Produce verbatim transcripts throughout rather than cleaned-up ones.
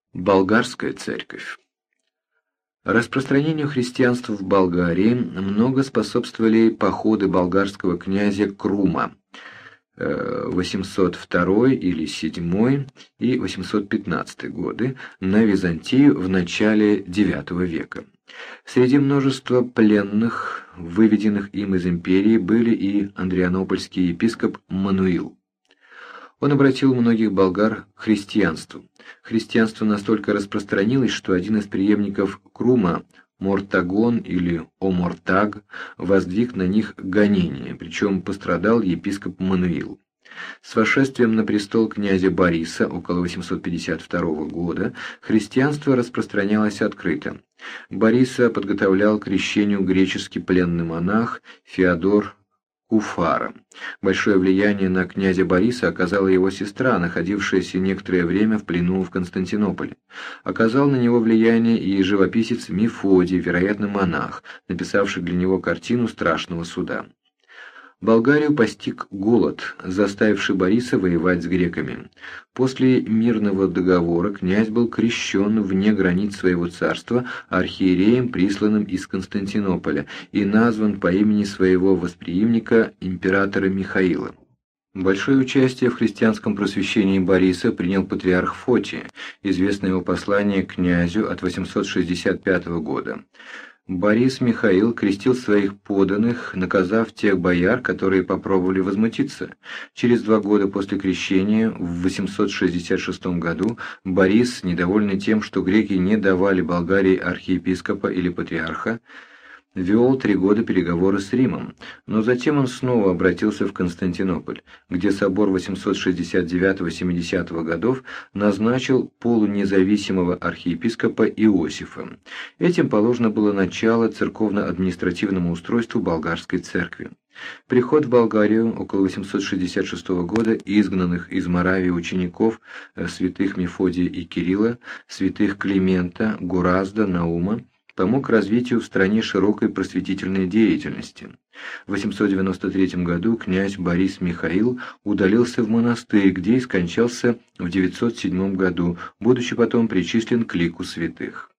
Болгарская церковь. Распространению христианства в Болгарии много способствовали походы болгарского князя Крума восемьсот второй или седьмой и восемьсот пятнадцатый годы на Византию в начале девятого века. Среди множества пленных, выведенных им из империи, были и андрианопольский епископ Мануил. Он обратил многих болгар к христианству. Христианство настолько распространилось, что один из преемников Крума, Мортагон или Омортаг, воздвиг на них гонение, причем пострадал епископ Мануил. С восшествием на престол князя Бориса около восемьсот пятьдесят второго года христианство распространялось открыто. Бориса подготовлял к крещению греческий пленный монах Феодор Куфара. Большое влияние на князя Бориса оказала его сестра, находившаяся некоторое время в плену в Константинополе. Оказал на него влияние и живописец Мефодий, вероятно, монах, написавший для него картину страшного суда. Болгарию постиг голод, заставивший Бориса воевать с греками. После мирного договора князь был крещен вне границ своего царства архиереем, присланным из Константинополя, и назван по имени своего восприимника императора Михаила. Большое участие в христианском просвещении Бориса принял патриарх Фотий, известное его послание князю от восемьсот шестьдесят пятого года. Борис Михаил крестил своих подданных, наказав тех бояр, которые попробовали возмутиться. Через два года после крещения, в восемьсот шестьдесят шестом году, Борис, недовольный тем, что греки не давали Болгарии архиепископа или патриарха, вел три года переговоры с Римом, но затем он снова обратился в Константинополь, где собор восемьсот шестьдесят девятого — семидесятого годов назначил полунезависимого архиепископа Иосифа. Этим положено было начало церковно-административному устройству болгарской церкви. Приход в Болгарию около восемьсот шестьдесят шестого года изгнанных из Моравии учеников святых Мефодия и Кирилла, святых Климента, Гуразда, Наума помог развитию в стране широкой просветительной деятельности. В восемьсот девяносто третьем году князь Борис Михаил удалился в монастырь, где и скончался в девятьсот седьмом году, будучи потом причислен к лику святых.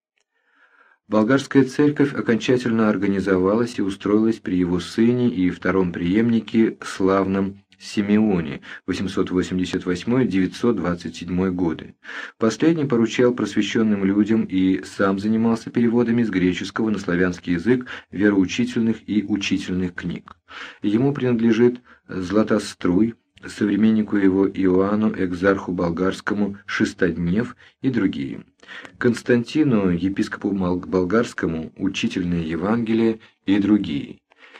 Болгарская церковь окончательно организовалась и устроилась при его сыне и втором преемнике славном Симеоне восемьсот восемьдесят восьмой — девятьсот двадцать седьмой годы. Последний поручал просвещенным людям и сам занимался переводами с греческого на славянский язык вероучительных и учительных книг. Ему принадлежит Златоструй, современнику его Иоанну Экзарху Болгарскому Шестоднев и другие. Константину, епископу Болгарскому, учительное Евангелие и другие.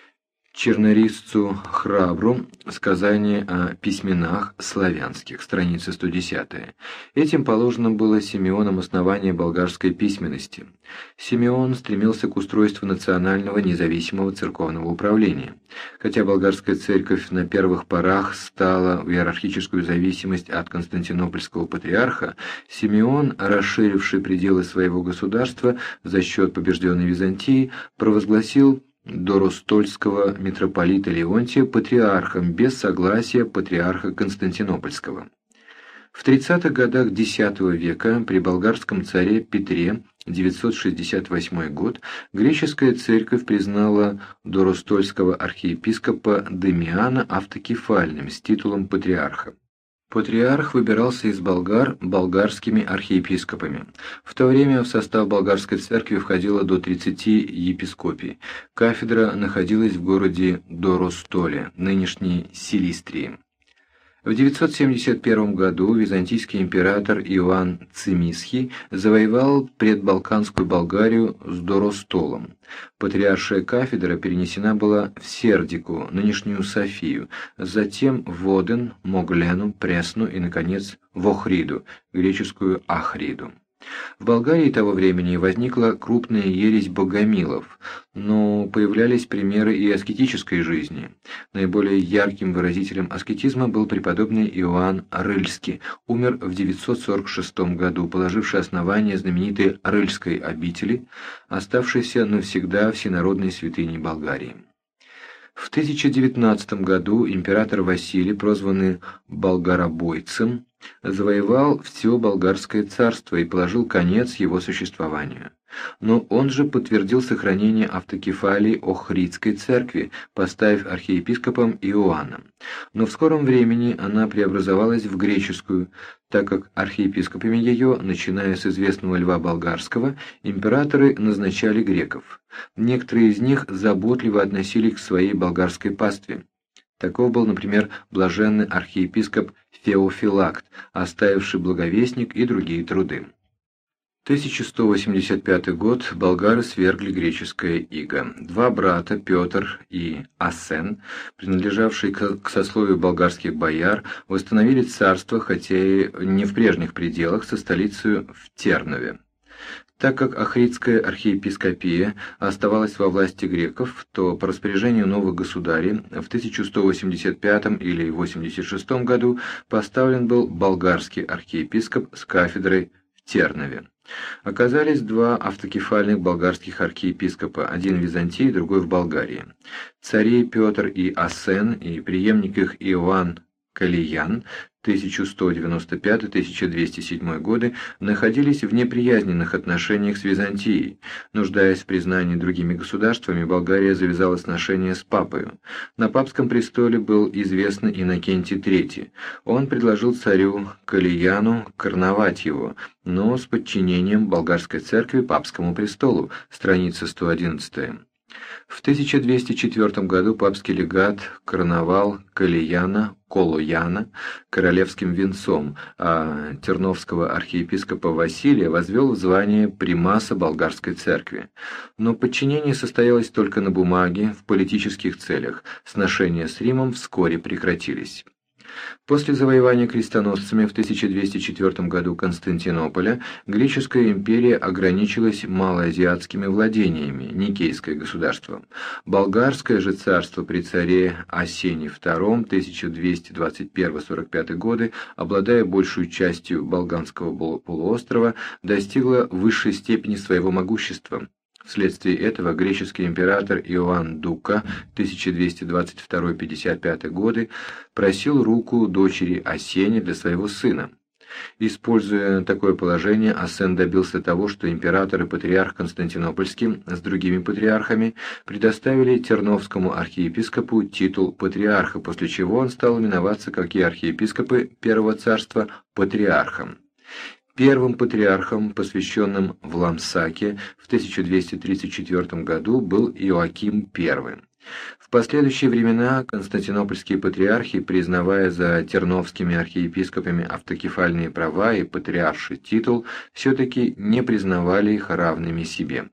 Чернорисцу Храбру сказание о письменах славянских, страница сто десятая. Этим положено было Симеоном основание болгарской письменности. Симеон стремился к устройству национального независимого церковного управления. Хотя болгарская церковь на первых порах стала в иерархическую зависимость от константинопольского патриарха, Симеон, расширивший пределы своего государства за счет побежденной Византии, провозгласил Доростольского митрополита Леонтия патриархом без согласия патриарха Константинопольского. В тридцатых годах X века при болгарском царе Петре, девятьсот шестьдесят восьмой год, греческая церковь признала Доростольского архиепископа Дамиана автокефальным с титулом патриарха. Патриарх выбирался из болгар болгарскими архиепископами. В то время в состав болгарской церкви входило до тридцати епископий. Кафедра находилась в городе Доростоле, нынешней Силистрии. В девятьсот семьдесят первом году византийский император Иоанн Цимисхий завоевал предбалканскую Болгарию с Доростолом. Патриаршая кафедра перенесена была в Сердику, нынешнюю Софию, затем в Оден, Моглену, Пресну и, наконец, в Охриду, греческую Ахриду. В Болгарии того времени возникла крупная ересь богомилов, но появлялись примеры и аскетической жизни. Наиболее ярким выразителем аскетизма был преподобный Иоанн Рыльский, умер в девятьсот сорок шестом году, положивший основание знаменитой Рыльской обители, оставшейся навсегда всенародной святыней Болгарии. В тысяча девятнадцатом году император Василий, прозванный Болгаробойцем, завоевал все болгарское царство и положил конец его существованию. Но он же подтвердил сохранение автокефалии Охридской церкви, поставив архиепископом Иоанна. Но в скором времени она преобразовалась в греческую, так как архиепископами ее, начиная с известного Льва Болгарского, императоры назначали греков. Некоторые из них заботливо относились к своей болгарской пастве. Таков был, например, блаженный архиепископ Феофилакт, оставивший Благовестник и другие труды. тысяча сто восемьдесят пятый год болгары свергли греческое иго. Два брата, Петр и Асен, принадлежавшие к сословию болгарских бояр, восстановили царство, хотя и не в прежних пределах, со столицей в Тернове. Так как Охридская архиепископия оставалась во власти греков, то по распоряжению новых государей в тысяча сто восемьдесят пятом или восемьдесят шестом году поставлен был болгарский архиепископ с кафедрой в Тернове. Оказались два автокефальных болгарских архиепископа, один в Византии, другой в Болгарии. Цари Петр и Асен и преемник их Иоанн Калиян тысяча сто девяносто пятый — тысяча двести седьмой годы находились в неприязненных отношениях с Византией. Нуждаясь в признании другими государствами, Болгария завязала сношения с папою. На папском престоле был известный Иннокентий третий. Он предложил царю Калияну короновать его, но с подчинением болгарской церкви папскому престолу, страница сто одиннадцатая. В тысяча двести четвёртом году папский легат короновал Калияна Колояна королевским венцом, а терновского архиепископа Василия возвел в звание примаса болгарской церкви. Но подчинение состоялось только на бумаге, в политических целях. Сношения с Римом вскоре прекратились. После завоевания крестоносцами в тысяча двести четвёртом году Константинополя греческая империя ограничилась малоазиатскими владениями, Никейское государство. Болгарское же царство при царе Асене втором тысяча двести двадцать первый — сорок пятый годы, обладая большей частью Балканского полуострова, достигло высшей степени своего могущества. Вследствие этого греческий император Иоанн Дука тысяча двести двадцать второй — пятьдесят пятый годы просил руку дочери Асене для своего сына. Используя такое положение, Асен добился того, что император и патриарх Константинопольский с другими патриархами предоставили терновскому архиепископу титул патриарха, после чего он стал именоваться, как и архиепископы Первого царства, патриархом. Первым патриархом, посвященным в Ламсаке в тысяча двести тридцать четвёртом году, был Иоаким первый. В последующие времена константинопольские патриархи, признавая за терновскими архиепископами автокефальные права и патриарший титул, все-таки не признавали их равными себе.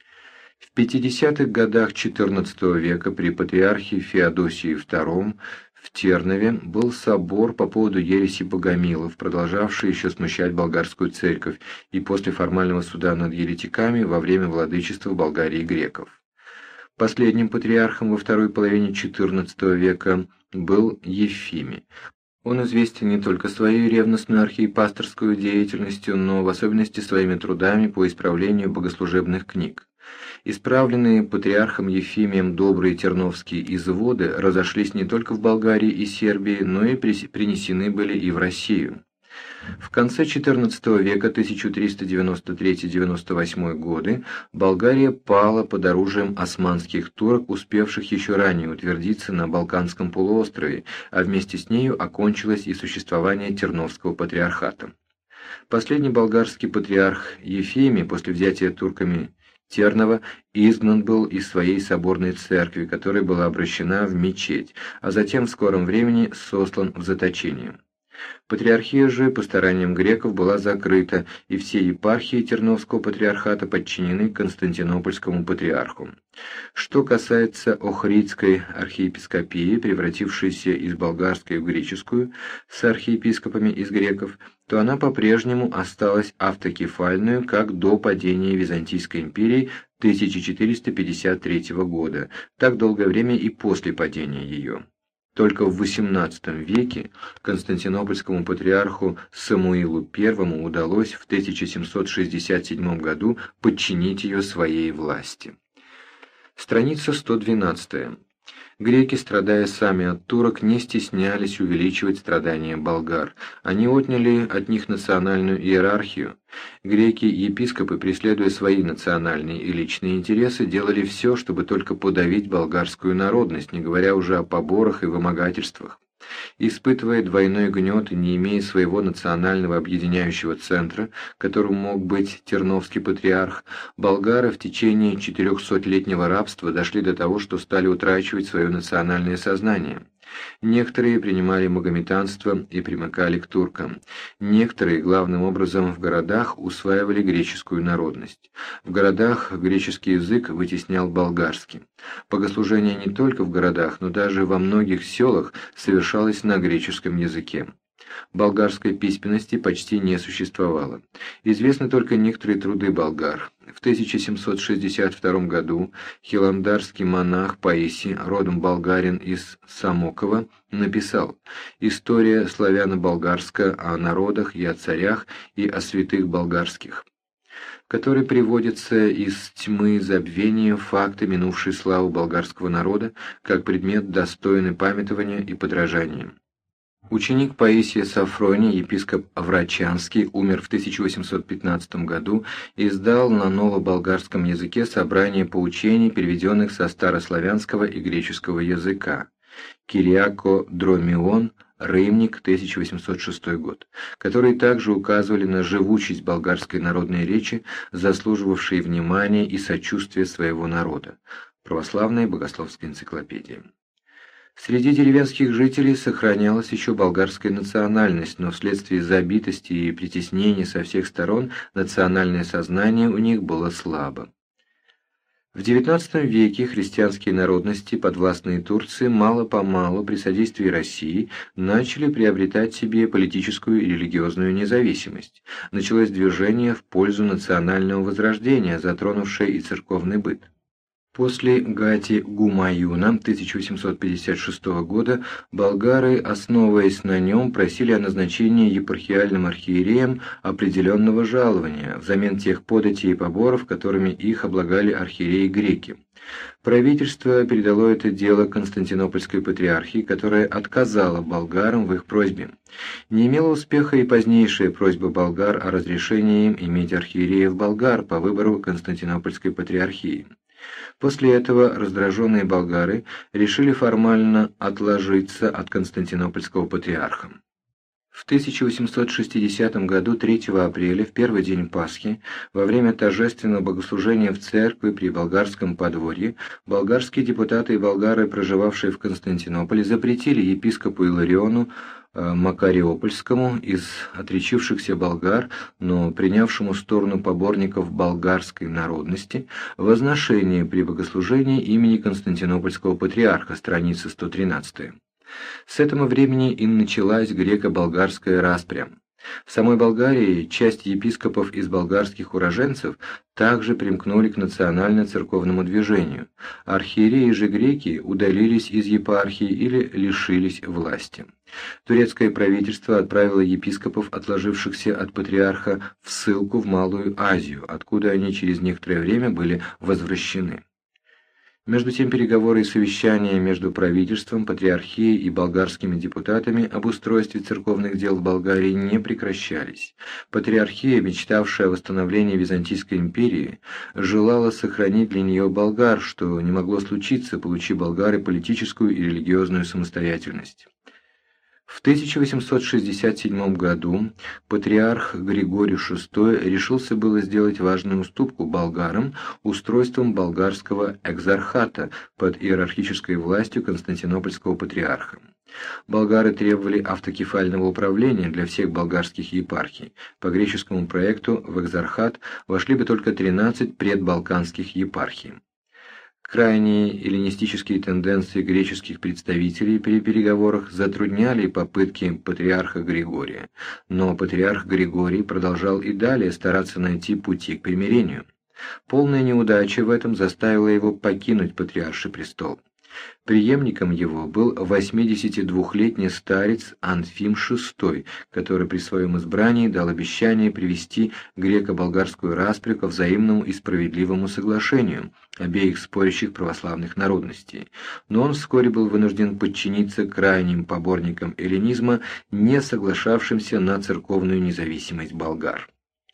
В пятидесятых годах четырнадцатого века при патриархе Феодосии втором в Тернове был собор по поводу ереси богомилов, продолжавший еще смущать болгарскую церковь, и после формального суда над еретиками во время владычества Болгарии греков. Последним патриархом во второй половине четырнадцатого века был Ефимий. Он известен не только своей ревностной архиепасторской деятельностью, но в особенности своими трудами по исправлению богослужебных книг. Исправленные патриархом Ефимием добрые терновские изводы разошлись не только в Болгарии и Сербии, но и принесены были и в Россию. В конце четырнадцатого века, тысяча триста девяносто третий — девяносто восьмой годы, Болгария пала под оружием османских турок, успевших еще ранее утвердиться на Балканском полуострове, а вместе с нею окончилось и существование Терновского патриархата. Последний болгарский патриарх Ефимий после взятия турками Тернова изгнан был из своей соборной церкви, которая была обращена в мечеть, а затем в скором времени сослан в заточение. Патриархия же по стараниям греков была закрыта, и все епархии Терновского патриархата подчинены Константинопольскому патриарху. Что касается Охридской архиепископии, превратившейся из болгарской в греческую, с архиепископами из греков, то она по-прежнему осталась автокефальную, как до падения Византийской империи тысяча четыреста пятьдесят третьего года, так долгое время и после падения ее. Только в восемнадцатом веке константинопольскому патриарху Самуилу Первому удалось в тысяча семьсот шестьдесят седьмом году подчинить ее своей власти. Страница сто двенадцатая. Греки, страдая сами от турок, не стеснялись увеличивать страдания болгар. Они отняли от них национальную иерархию. Греки-епископы, преследуя свои национальные и личные интересы, делали все, чтобы только подавить болгарскую народность, не говоря уже о поборах и вымогательствах. Испытывая двойной гнет и не имея своего национального объединяющего центра, которым мог быть Терновский патриарх, болгары в течение четырехсотлетнего рабства дошли до того, что стали утрачивать свое национальное сознание. Некоторые принимали магометанство и примыкали к туркам. Некоторые, главным образом в городах, усваивали греческую народность. В городах греческий язык вытеснял болгарский. Богослужение не только в городах, но даже во многих селах совершалось на греческом языке. Болгарской письменности почти не существовало. Известны только некоторые труды болгар. В тысяча семьсот шестьдесят втором году хиландарский монах Паисий, родом болгарин из Самокова, написал «История славяно-болгарска о народах и о царях и о святых болгарских», в которой приводятся из тьмы забвения факты минувшей славы болгарского народа как предмет достойный памятования и подражания. Ученик Паисия Сафроний, епископ Аврачанский, умер в тысяча восемьсот пятнадцатом году и издал на новоболгарском языке собрание поучений, переведенных со старославянского и греческого языка. Кириако Дромион, Рымник, тысяча восемьсот шестой год, которые также указывали на живучесть болгарской народной речи, заслуживавшей внимания и сочувствия своего народа. Православная богословская энциклопедия. Среди деревенских жителей сохранялась еще болгарская национальность, но вследствие забитости и притеснений со всех сторон национальное сознание у них было слабо. В девятнадцатом веке христианские народности, подвластные Турции, мало-помалу при содействии России начали приобретать себе политическую и религиозную независимость. Началось движение в пользу национального возрождения, затронувшее и церковный быт. После Гати Гумаюна тысяча восемьсот пятьдесят шестого года болгары, основываясь на нем, просили о назначении епархиальным архиереям определенного жалования взамен тех податей и поборов, которыми их облагали архиереи-греки. Правительство передало это дело Константинопольской патриархии, которая отказала болгарам в их просьбе. Не имела успеха и позднейшая просьба болгар о разрешении им иметь архиереев-болгар по выбору Константинопольской патриархии. После этого раздраженные болгары решили формально отложиться от Константинопольского патриарха. В тысяча восемьсот шестидесятом году третьего апреля, в первый день Пасхи, во время торжественного богослужения в церкви при болгарском подворье, болгарские депутаты и болгары, проживавшие в Константинополе, запретили епископу Илариону Макариопольскому из отречившихся болгар, но принявшему сторону поборников болгарской народности, возношение при богослужении имени Константинопольского патриарха, страница сто тринадцатая. С этого времени и началась греко-болгарская распря. В самой Болгарии часть епископов из болгарских уроженцев также примкнули к национально-церковному движению. Архиереи же греки удалились из епархии или лишились власти. Турецкое правительство отправило епископов, отложившихся от патриарха, в ссылку в Малую Азию, откуда они через некоторое время были возвращены. Между тем переговоры и совещания между правительством, патриархией и болгарскими депутатами об устройстве церковных дел в Болгарии не прекращались. Патриархия, мечтавшая о восстановлении Византийской империи, желала сохранить для нее болгар, что не могло случиться, получив болгары политическую и религиозную самостоятельность. В тысяча восемьсот шестьдесят седьмом году патриарх Григорий шестой решился было сделать важную уступку болгарам устройством болгарского экзархата под иерархической властью Константинопольского патриарха. Болгары требовали автокефального управления для всех болгарских епархий. По греческому проекту в экзархат вошли бы только тринадцать предбалканских епархий. Крайние эллинистические тенденции греческих представителей при переговорах затрудняли попытки патриарха Григория, но патриарх Григорий продолжал и далее стараться найти пути к примирению. Полная неудача в этом заставила его покинуть патриарший престол. Преемником его был восьмидесятидвухлетний старец Анфим шестой, который при своем избрании дал обещание привести греко-болгарскую распрю ко взаимному и справедливому соглашению обеих спорящих православных народностей. Но он вскоре был вынужден подчиниться крайним поборникам эллинизма, не соглашавшимся на церковную независимость болгар.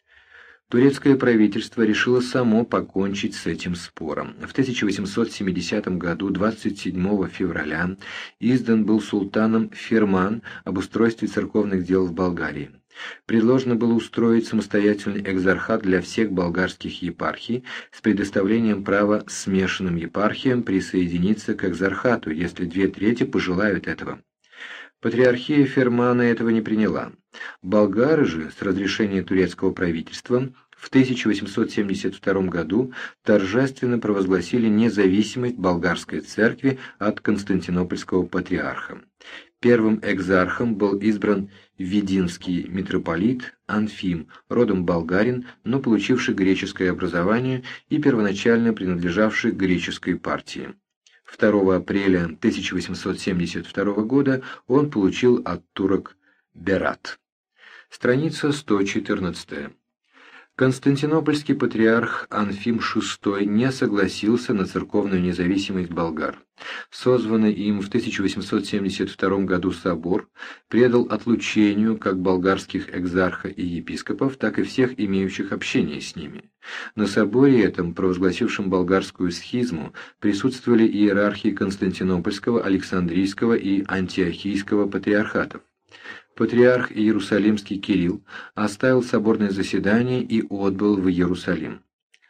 Турецкое правительство решило само покончить с этим спором. В тысяча восемьсот семидесятом году, двадцать седьмого февраля, издан был султаном ферман об устройстве церковных дел в Болгарии. Предложено было устроить самостоятельный экзархат для всех болгарских епархий с предоставлением права смешанным епархиям присоединиться к экзархату, если две трети пожелают этого. Патриархия Фермана этого не приняла. Болгары же, с разрешения турецкого правительства, в тысяча восемьсот семьдесят втором году торжественно провозгласили независимость болгарской церкви от константинопольского патриарха. Первым экзархом был избран видинский митрополит Анфим, родом болгарин, но получивший греческое образование и первоначально принадлежавший к греческой партии. второго апреля тысяча восемьсот семьдесят второго года он получил от турок берат. Страница сто четырнадцатая. Константинопольский патриарх Анфим шестой не согласился на церковную независимость болгар. Созванный им в тысяча восемьсот семьдесят втором году собор предал отлучению как болгарских экзарха и епископов, так и всех имеющих общение с ними. На соборе этом, провозгласившем болгарскую схизму, присутствовали иерархи Константинопольского, Александрийского и Антиохийского патриархатов. Патриарх Иерусалимский Кирилл оставил соборное заседание и отбыл в Иерусалим.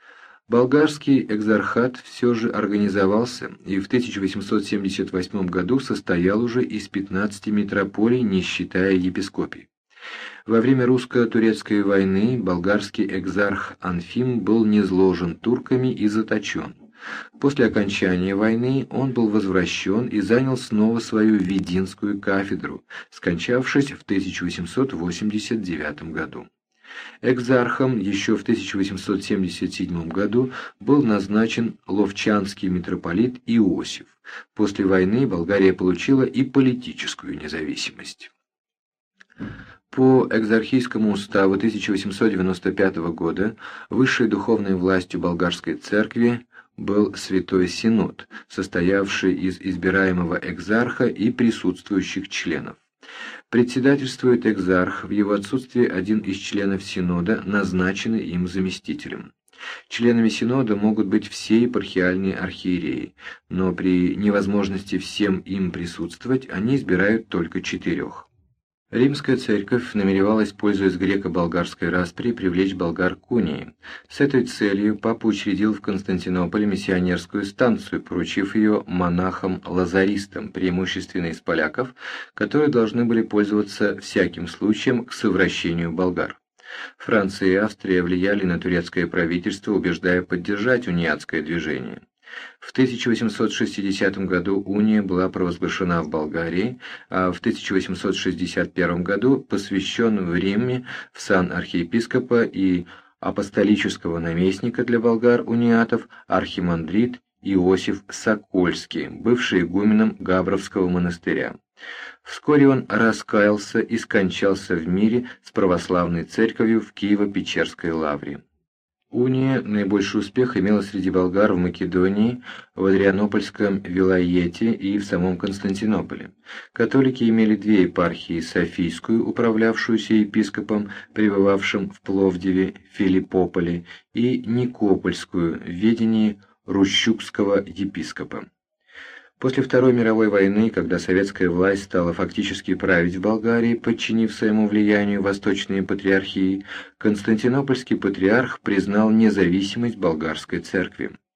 Болгарский экзархат все же организовался и в тысяча восемьсот семьдесят восьмом году состоял уже из пятнадцати митрополий, не считая епископий. Во время русско-турецкой войны болгарский экзарх Анфим был низложен турками и заточен. После окончания войны он был возвращен и занял снова свою видинскую кафедру, скончавшись в тысяча восемьсот восемьдесят девятом году. Экзархом еще в тысяча восемьсот семьдесят седьмом году был назначен ловчанский митрополит Иосиф. После войны Болгария получила и политическую независимость. По экзархийскому уставу тысяча восемьсот девяносто пятого года высшей духовной властью болгарской церкви был Святой Синод, состоявший из избираемого экзарха и присутствующих членов. Председательствует экзарх, в его отсутствии один из членов Синода, назначенный им заместителем. Членами Синода могут быть все епархиальные архиереи, но при невозможности всем им присутствовать они избирают только четырех. Римская церковь намеревалась, пользуясь греко-болгарской распри, привлечь болгар к унии. С этой целью папа учредил в Константинополе миссионерскую станцию, поручив ее монахам-лазаристам, преимущественно из поляков, которые должны были пользоваться всяким случаем к совращению болгар. Франция и Австрия влияли на турецкое правительство, убеждая поддержать униатское движение. В тысяча восемьсот шестидесятом году уния была провозглашена в Болгарии, а в тысяча восемьсот шестьдесят первом году посвящен в Риме в сан архиепископа и апостолического наместника для болгар-униатов архимандрит Иосиф Сокольский, бывший игуменом Габровского монастыря. Вскоре он раскаялся и скончался в мире с православной церковью в Киево-Печерской лавре. Уния наибольший успех имела среди болгар в Македонии, в Адрианопольском вилайете и в самом Константинополе. Католики имели две епархии: Софийскую, управлявшуюся епископом, пребывавшим в Пловдиве, Филиппополе, и Никопольскую в ведении Рущукского епископа. После Второй мировой войны, когда советская власть стала фактически править в Болгарии, подчинив своему влиянию восточные патриархии, Константинопольский патриарх признал независимость болгарской церкви.